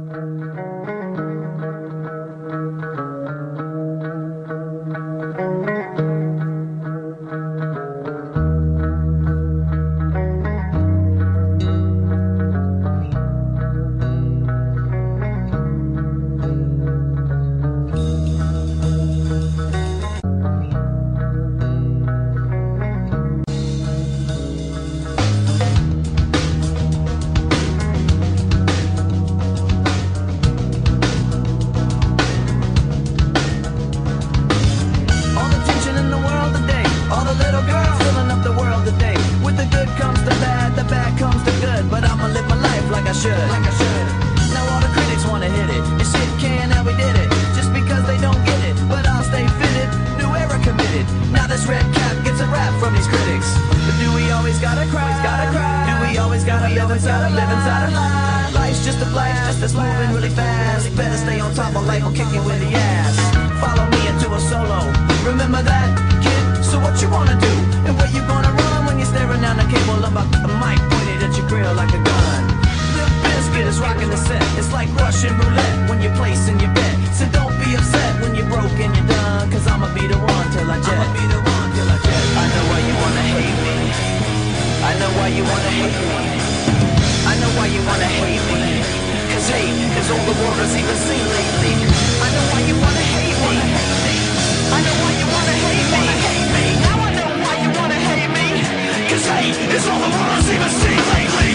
Now all the critics wanna hit it. Your shit can, and we did it. Just because they don't get it, but I'll stay fitted. New era committed. Now this red cap gets a rap from these critics. But do we always gotta cry? Do we always gotta live inside a lie? Life's just a blast, just that's moving really fast. Better stay on top of life or kick you in the ass. Follow me into a solo. Remember that, kid? So what you wanna do? And where you gonna run when you're staring down the cable of a mic pointed at your grill like a gun? Biscuit is rocking the set. It's like Russian roulette when you're placing your bet. So don't be upset when you're broke and you're done. Cause I'ma be the one till I jet. I know why you wanna hate me. I know why you wanna hate me. I know why you wanna hate me. Cause hate is all the world has even seen lately. I know why you wanna hate me. I know why you wanna hate me. Now I know why you wanna hate me. Cause hate is all the world has even seen lately.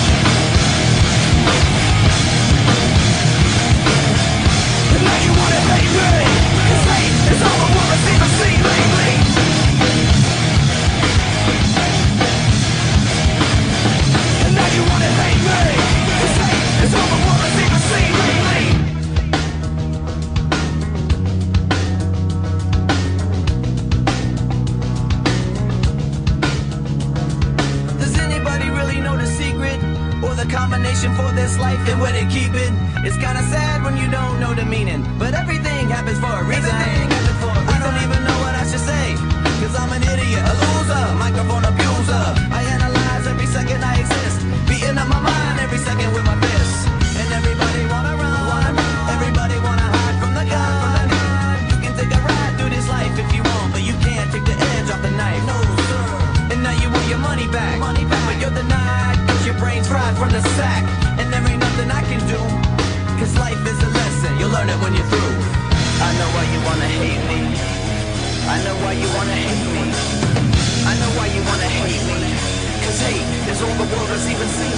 Now you wanna hate me, cause hate is all the world has even seen lately. And now you wanna hate me, cause hate is all the world has even seen lately. Does anybody really know the secret? Or the combination for this life and where they keep it? It's kinda sad when you don't know the meaning, but everything happens for a reason. I don't even know what I should say, cause I'm an idiot, a loser, microphone abuser. I analyze every second I exist, beating up my mind every second with my fists. And everybody wanna run, everybody wanna hide from the gun. You can take a ride through this life if you want, but you can't take the edge off the knife. No sir. And now you want your money back, but you're denied, cause your brain's fried from the sack. And there ain't nothing I can do, cause life is a lesson, you'll learn it when you're through. I know why you wanna hate me. I know why you wanna hate me. I know why you wanna hate me. Cause hate is all the world has even seen